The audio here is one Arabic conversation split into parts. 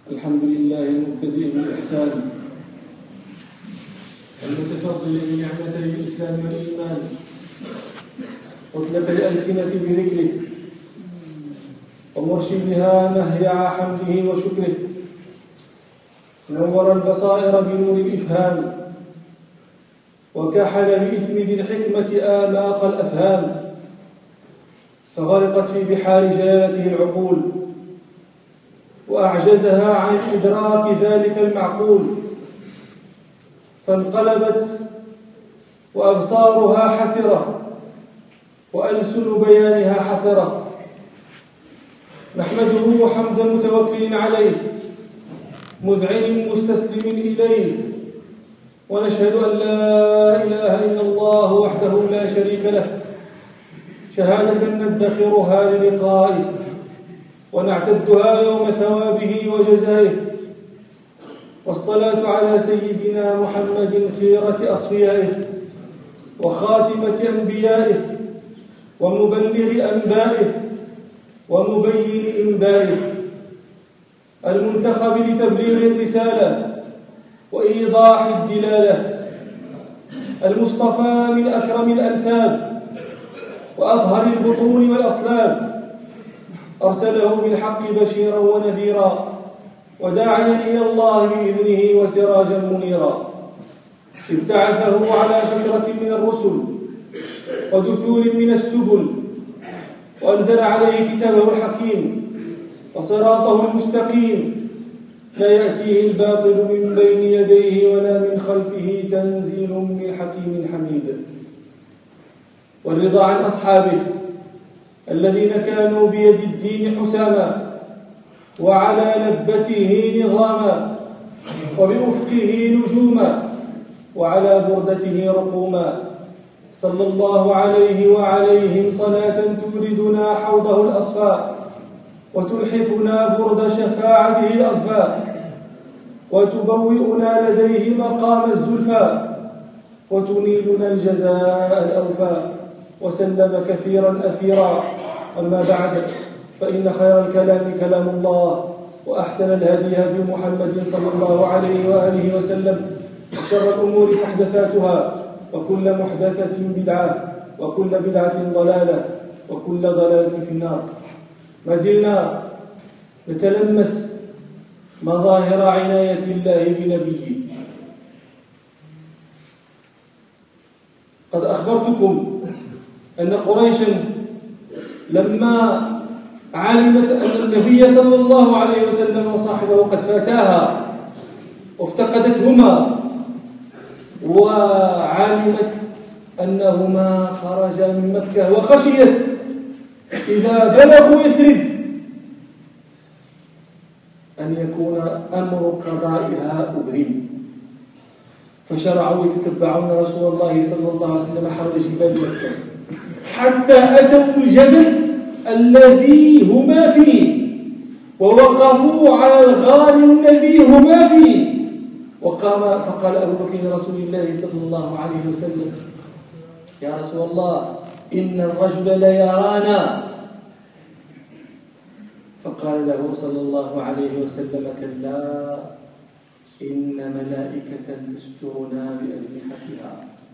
الحمد لله المبتدئ بالإحسان المتفضل بنعمتي الإسلام والإيمان مطلق الألسنة بذكره ومرشدها مهيع حمده وشكره نور البصائر بنور الإفهام وكحل بإثمد الحكمة آماق الأفهام فغرقت في بحار جلالته العقول وأعجزها عن إدراك ذلك المعقول فانقلبت وأبصارها حسرة وألسن بيانها حسرة نحمده حمد متوكل عليه مذعن مستسلم إليه ونشهد أن لا إله إلا الله وحده لا شريك له شهادة ندخرها للقائه ونعتدها يوم ثوابه وجزائه والصلاة على سيدنا محمد خيرة أصفيائه وخاتمة أنبيائه ومبلغ أنبائه ومبين إنبائه المنتخب لتبليغ الرسالة وإيضاح الدلالة المصطفى من أكرم الأنساب وأطهر البطون والأصلاب أرسله بالحق بشيرا ونذيرا وداعيا إلى الله بإذنه وسراجا منيرا ابتعثه على فترة من الرسل ودثور من السبل وأنزل عليه كتابه الحكيم وصراطه المستقيم لا يأتيه الباطل من بين يديه ولا من خلفه تنزيل من حكيم حميد والرضا عن أصحابه الذين كانوا بيد الدين حساما وعلى لبته نظاما وبأفقه نجوما وعلى بردته رقوما صلى الله عليه وعليهم صلاة توردنا حوضه الأصفى وتلحفنا برد شفاعته الأضفى وتبوئنا لديه مقام الزلفى وتنيلنا الجزاء الأوفى وسلم كثيرا أثيرا أما بعد فإن خير الكلام كلام الله وأحسن الهدي هدي محمد صلى الله عليه وآله وسلم وشر الأمور محدثاتها وكل محدثة بدعة وكل بدعة ضلالة وكل ضلالة في النار. ما زلنا نتلمس مظاهر عناية الله بنبيه. قد أخبرتكم أن قريشا لما علمت أن النبي صلى الله عليه وسلم وصاحبه قد فاتاها وافتقدتهما وعلمت أنهما خرجا من مكة وخشيت إذا بلغوا يثرب أن يكون أمر قضائها أبرم فشرعوا يتتبعون رسول الله صلى الله عليه وسلم حول جبال مكة حتى أتوا الجبل الذي هما فيه ووقفوا على الغار الذي هما فيه وقام فقال أبو بكر لرسول الله صلى الله عليه وسلم يا رسول الله إن الرجل ليرانا فقال له صلى الله عليه وسلم كلا إن ملائكة تسترنا بأجنحتها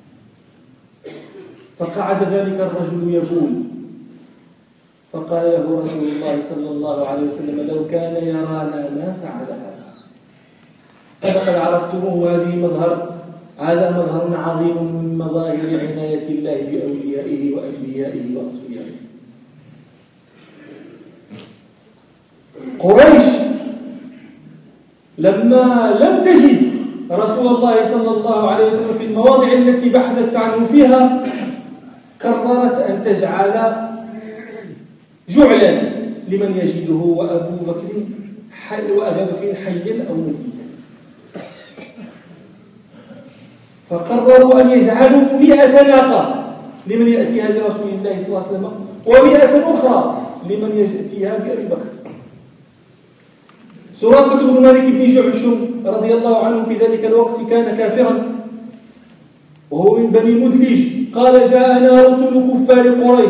فقعد ذلك الرجل يبول فقال له رسول الله صلى الله عليه وسلم لو كان يرانا ما فعل هذا قد عرفتموه هذا مظهر عظيم من مظاهر عناية الله بأوليائه وأنبيائه وأصفيائه. قريش لما لم تجد رسول الله صلى الله عليه وسلم في المواضع التي بحثت عنه فيها قررت أن تجعل جعلا لمن يجده وأبا بكر حيا أو ميتا فقرروا أن يجعلوا 100 ناقة لمن يأتيها برسول الله صلى الله عليه وسلم و100 أخرى لمن يأتيها بأبي بكر. سراقة بن مالك بن جعشم رضي الله عنه في ذلك الوقت كان كافرا وهو من بني مدلج قال جاءنا رسل كفار قريش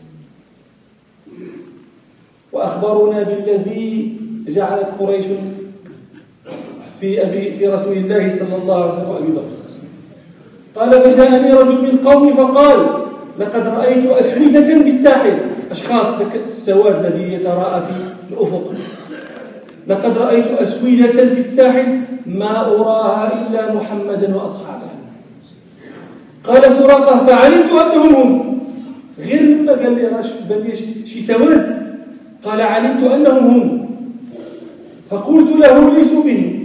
وأخبرونا بالذي جعلت قريش في رسول الله صلى الله عليه وسلم وأبي بكر. قال فجاءني رجل من قومي فقال لقد رأيت أسودة بالساحل، أشخاص السواد الذي يتراءى في الأفق، لقد رأيت أسودة في الساحل ما أراها إلا محمدا وأصحابه. قال سراقة فعلمت أنهم هم، غير لما قال لي راه شفت بان لي شي سواد، قال علمت أنهم هم، فقلت له ليسوا به،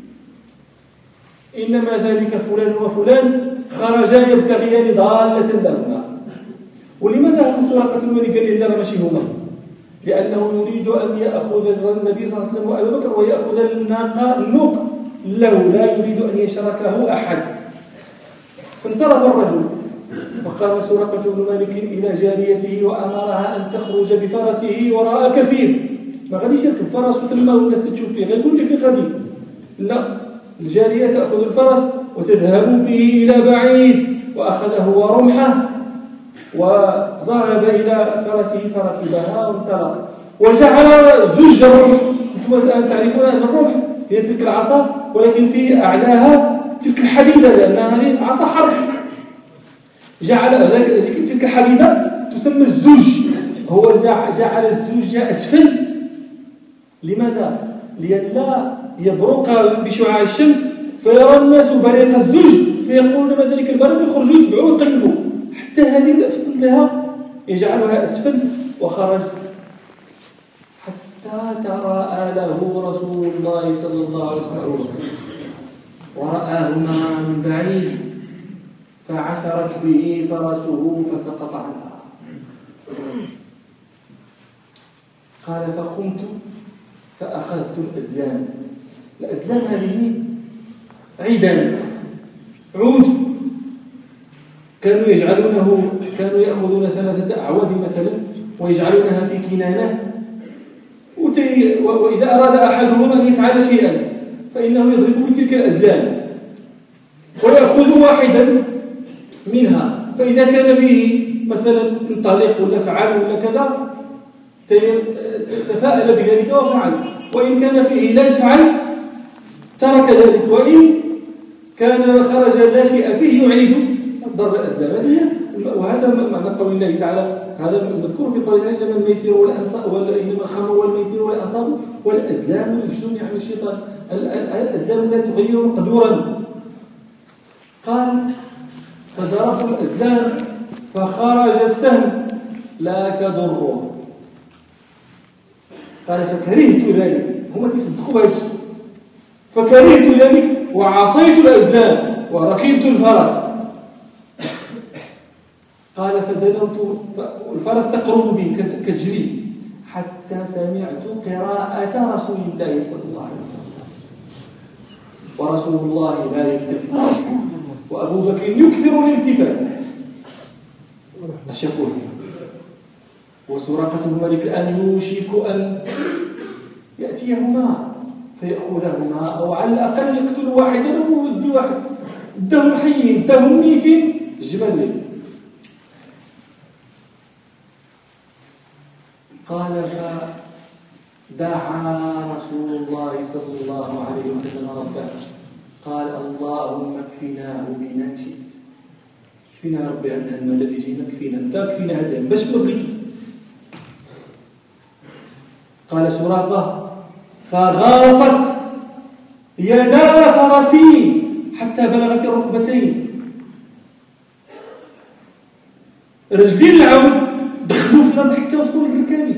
إنما ذلك فلان وفلان خرجا يبتغيان ضالة لهما. ولماذا هم سراقة الولي قال لي لا ماشي هما؟ لأنه يريد أن يأخذ النبي صلى الله عليه وسلم وأبي بكر ويأخذ النوق له، لا يريد أن يشركه أحد. فانصرف الرجل، فقام سراقة بن مالك إلى جاريته وأمرها أن تخرج بفرسه وراء كثير، ما غاديش يركب فرس وتما والناس تشوف فيه، غيقول لي في غادي، لا، الجارية تأخذ الفرس وتذهب به إلى بعيد، وأخذه ورمحه وذهب إلى فرسه فركبها وانطلق، وجعل زج الرمح. أنتم الآن تعرفون أن الرمح هي تلك العصا ولكن في أعلاها تلك الحديدة، لأن هذه عصا حرب. جعل تلك الحديدة تسمى الزج، هو جعل الزج أسفل. لماذا؟ لئلا يبرق بشعاع الشمس فيرى الناس بريق الزج فيقولون ما ذلك البريق، يخرجوا يتبعوا ويقلبوا، حتى هذه فضلها يجعلها أسفل. وخرج حتى تراءى له رسول الله صلى الله عليه وسلم ورآهما من بعيد، فعثرت به فرسه فسقط عنها. قال فقمت فأخذت الأزلام. الأزلام هذه عيدان، عود كانوا يأخذون 3 أعواد مثلا ويجعلونها في كنانة، وإذا أراد أحدهم أن يفعل شيئا فإنه يضرب بتلك الأزلام ويأخذ واحدا منها، فإذا كان فيه مثلا انطلق ولا فعل ولا كذا تفاءل بذلك وفعل، وإن كان فيه لا يفعل ترك ذلك، وإن كان خرج لا شيء فيه يعيد ضرب الأزلام. وهذا معنى قول الله تعالى، هذا المذكور في قوله إنما الميسر والأنصاب إنما الخمر والميسر والأنصاب والأزلام والرجس من عمل الشيطان. الأزلام لا تغير مقدورا. قال فضربوا الأزلام فخرج السهم لا تضره. قال فكرهت ذلك، هما تصدقوا بهذا الشيء، فكرهت ذلك وعصيت الأزلام وركبت الفرس. قال فدنوت الفرس تقرب بي كتجري حتى سمعت قراءة رسول الله صلى الله عليه وسلم، ورسول الله لا يلتفت وأبو بكر يكثر الالتفات. أشافوه وسراقة بن مالك الآن يوشك أن يأتيهما فيأخذهما، أو على الأقل يقتل واحدا ويودي واحد، دهم حيين دهم ميتين الجمال لي. قال فدعا رسول الله صلى الله عليه وسلم ربه، قال اللهم اكفناه بما شئت، كفينا ربي هذا الهم اللي جينا، كفينا انت، كفينا هذا الهم باش ما بغيتي. قال سراقة فغاصت يدا فرسي حتى بلغت الركبتين، رجلين العود دخلوا في الارض حتى وصلوا للركاب.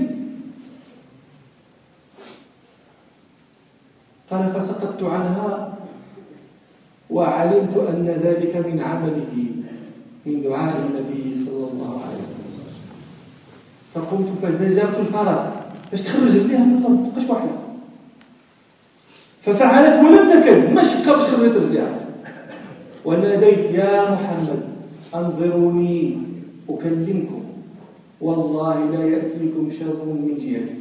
قال فسقطت عنها وعلمت أن ذلك من عمله، من دعاء النبي صلى الله عليه وسلم. فقمت فزجرت الفرس باش تخرج رجليها من الارض، تبقاش واحده، ففعلت ولم تكن، ما شقه باش خرجت رجليها. وناديت يا محمد انظروني اكلمكم، والله لا ياتيكم شر من جهتي.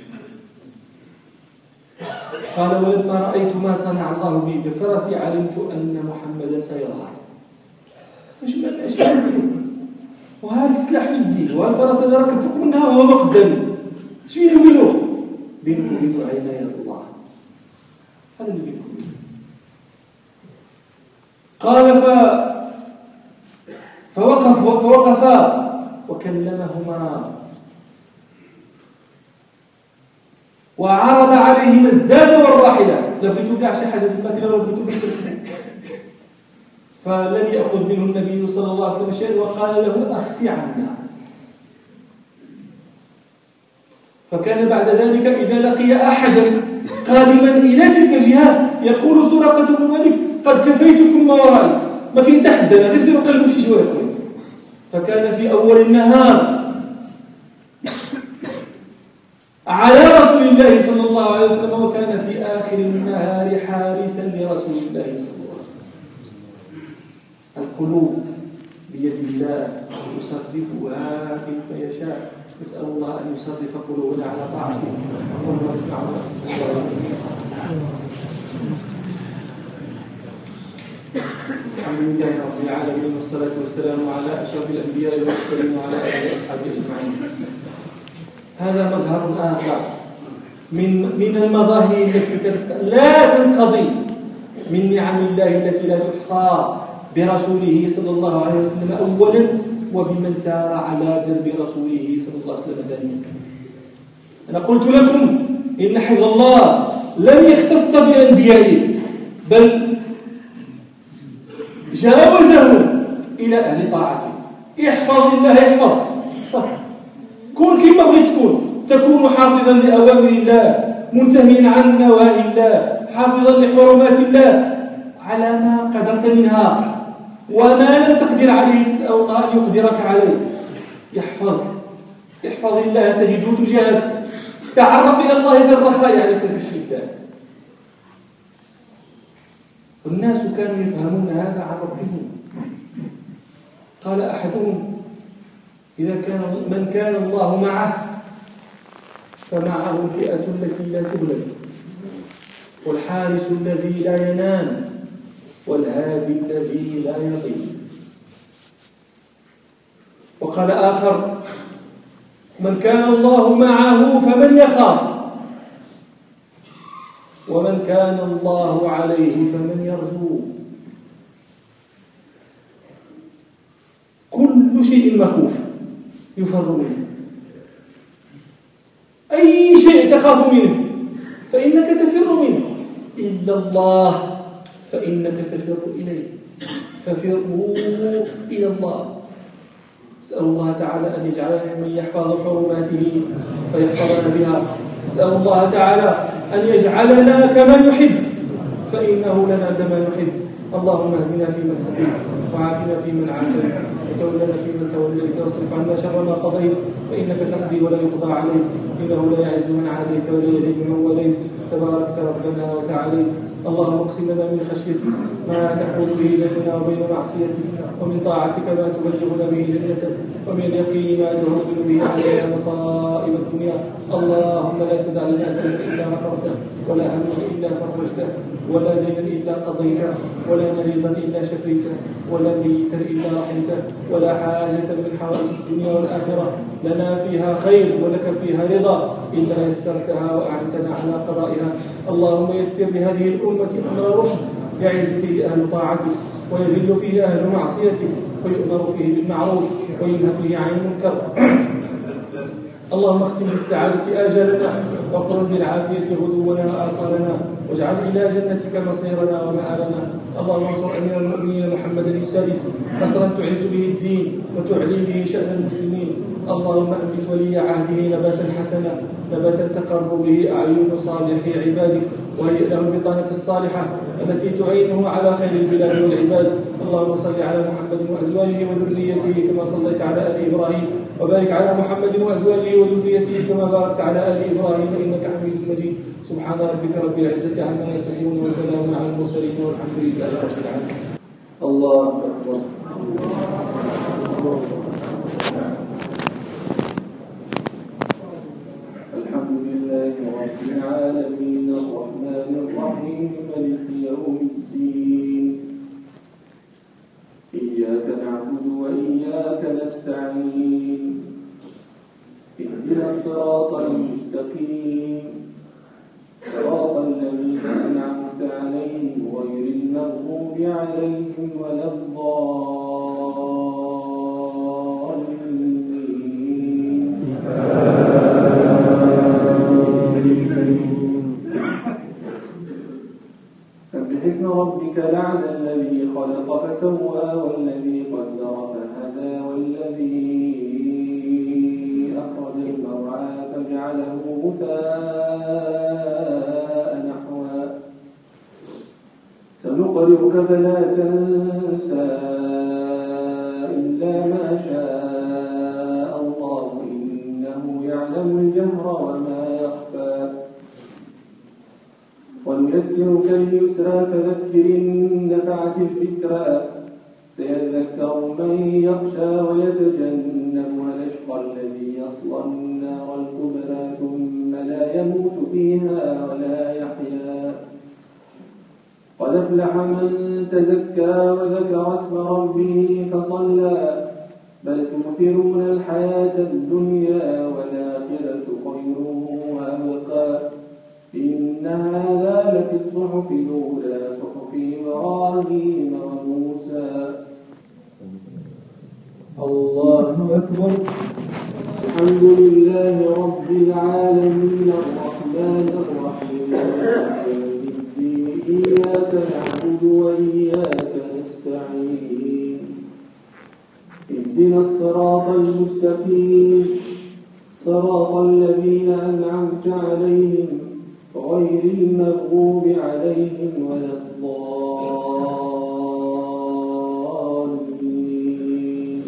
قال ولما رايت ما صنع الله بي بفرسي علمت ان محمدا سيظهر. اش وهذا السلاح في الدين، والفرس اللي راكب فوق منها وهو مقدم، اش بينه وبينه؟ بينك وبين عناية الله، هذا اللي بينك وبينه. قال فوقفا وكلمهما وعرض عليهما الزاد والراحلة. لبيتوا كاع شي حاجة في الماكلة ولا لبيتوا فيش تركبوا. فلم يأخذ منه النبي صلى الله عليه وسلم شيئا وقال له أخفي عنا. فكان بعد ذلك إذا لقي أحدا قادما إلى تلك الجهة يقول سراقة بن مالك قد كفيتكم ما ورائي، ما كاين تحدى غير سيروا قلبوا في شي شويه خويا. فكان في أول النهار على رسول الله صلى الله عليه وسلم، وكان في آخر النهار حارسا لرسول الله صلى الله عليه وسلم. القلوب بيد الله يصرفها كيف يشاء. نسأل الله أن يصرف قلوبنا على طاعته. أقول ما تسمعون الحمد لله رب العالمين، والصلاة والسلام على أشرف الأنبياء والمرسلين وعلى آله وأصحابه أجمعين. هذا مظهر آخر من المظاهر التي لا تنقضي من نعم الله التي لا تحصى برسوله صلى الله عليه وسلم أولا، وبمن سار على درب رسوله صلى الله عليه وسلم ثانيا. أنا قلت لكم إن حفظ الله لم يختص بأنبيائه، بل جاوزه إلى أهل طاعته. احفظ الله يحفظك، صح. كون كما بغيت تكون حافظا لأوامر الله، منتهيا عن نواهي الله، حافظا لحرمات الله على ما قدرت منها، وما لم تقدر عليه تسأل الله أن يقدرك عليه. يحفظك. احفظ الله تجده تجاهك. تعرف إلى الله في الرخاء يعني في الشدة. والناس كانوا يفهمون هذا عن ربهم. قال أحدهم إذا كان من كان الله معه فمعه الفئة التي لا تغلب، والحارس الذي لا ينام، والهادي الذي لا يضل. وقال آخر من كان الله معه فمن يخاف، ومن كان الله عليه فمن يرجو. كل شيء مخوف يفر منه. أي شيء تخاف منه فإنك تفر منه، إلا الله فإنك تفر إليه. ففروا إلى الله. أسأل الله تعالى أن يجعلنا ممن يحفظ حرماته فيحفظنا بها. أسأل الله تعالى أن يجعلنا كما يحب، فإنه لنا كما يحب. اللهم اهدنا فيمن هديت، وعافنا فيمن عافيت، وتولنا فيمن توليت، واصرف عنا شر ما قضيت، فإنك تقضي ولا يقضى عليك، إنه لا يعز من عاديت ولا يذل من واليت، تباركت ربنا وتعاليت. اللهم اقسم لنا من خشيتك ما تحول به بيننا وبين معصيتك، ومن طاعتك ما تبلغنا به جنتك، ومن اليقين ما تهون به علينا مصائب الدنيا. اللهم لا تدع لنا ذنبا إلا غفرته، ولا هما إلا فرجته، ولا دينا إلا قضيته، ولا مريضا إلا شفيته، ولا ميتا إلا رحمته، ولا حاجة من حوائج الدنيا والآخرة لنا فيها خير ولك فيها رضا إلا يسرتها وأعنتنا على قضائها. اللهم يسر لهذه الأمة أمر رشد يعز فيه أهل طاعتك، ويذل فيه أهل معصيتك، ويؤمر فيه بالمعروف وينهى فيه عن المنكر. اللهم اختم بالسعادة آجالنا، وقرب بالعافية غدونا وآصالنا، واجعل إلى جنتك مصيرنا ومآلنا. اللهم انصر أمير المؤمنين محمدا السادس نصرا تعز به الدين وتعلي به شأن المسلمين. اللهم أنبت ولي عهده نباتا حسنا، نباتا تقر به أعين صالحي عبادك، وهيئ له البطانة الصالحة التي تعينه على خير البلاد والعباد. اللهم صل على محمد وأزواجه وذريته كما صليت على آل إبراهيم، وبارك على محمد وأزواجه وذريته كما باركت على آل إبراهيم إنك حميد مجيد. سبحان ربك رب العزة عما يصفون، وسلام على المرسلين، والحمد لله رب العالمين. الله أكبر. الحمد لله رب العالمين، الرحمن الرحيم، مالك يوم الدين. إياك نعبد وإياك نستعين، اهدنا الصراط المستقيم، صراط الذين أنعمت عليهم غير المغضوب عليهم ولا الضالين. سبح اسم ربك الأعلى الذي خلق فسوى والذي قدر فهدى والذي أخرج المرعى فجعله غثاء نحوا سنقرئك فلا تنسى إلا ما شاء الله إنه يعلم الجهر وما يخفى ونيسرك لليسرى فذكر إن نفعت الذكرى سيذكر من يخشى ويتجنبها الأشقى الذي يصلى النار الكبرى ثم لا يموت فيها ولا يحيا قد أفلح من تزكى وذكر اسم ربه فصلى بل تؤثرون الحياة الدنيا والآخرة خير وأبقى إن هذا لفي الصحف الأولى صحف إبراهيم وموسى. الله أكبر. الحمد لله رب العالمين الرحمن الرحيم مالك يوم الدين إياك نعبد وإياك نستعين اهدنا الصراط المستقيم صراط الذين أنعمت عليهم غير المغضوب عليهم ولا الضالين.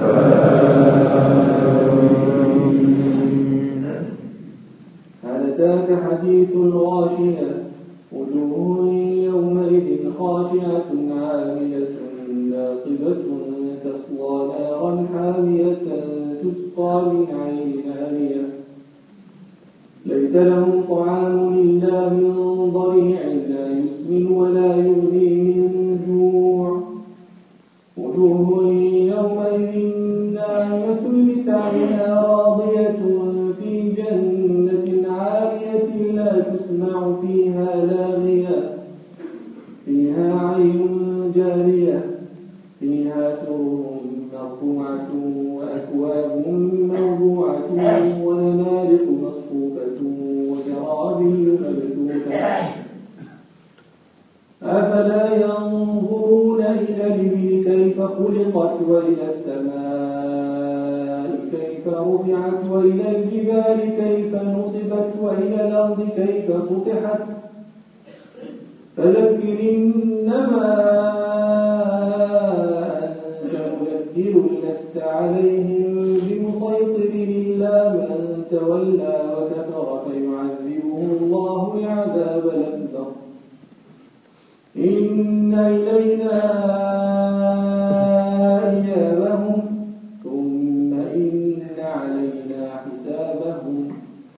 هل أتاك حديث الغاشية وجوه يومئذ خاشعة عاملة ناصبة تصلى نارا حامية تسقى من عين آنية ليس لهم طعام إلا من ضريع لا يسمن ولا يغني من جوع وجوه يومئذ ناعمة لسعيها راضية في جنة عالية لا تسمع فيها لاغية فيها عين جارية فيها سرر مرفوعة وأكواب موضوعة ونمارق مصفوفة وزرابي مبثوثة أفلا ينظرون إلى الإبل كيف خلقت وإلى السماء كيف رفعت وإلى الجبال كيف نصبت وإلى الأرض كيف سطحت فذكر إنما أنت مذكر لست عليهم بمسيطر إلا من تولى وكفر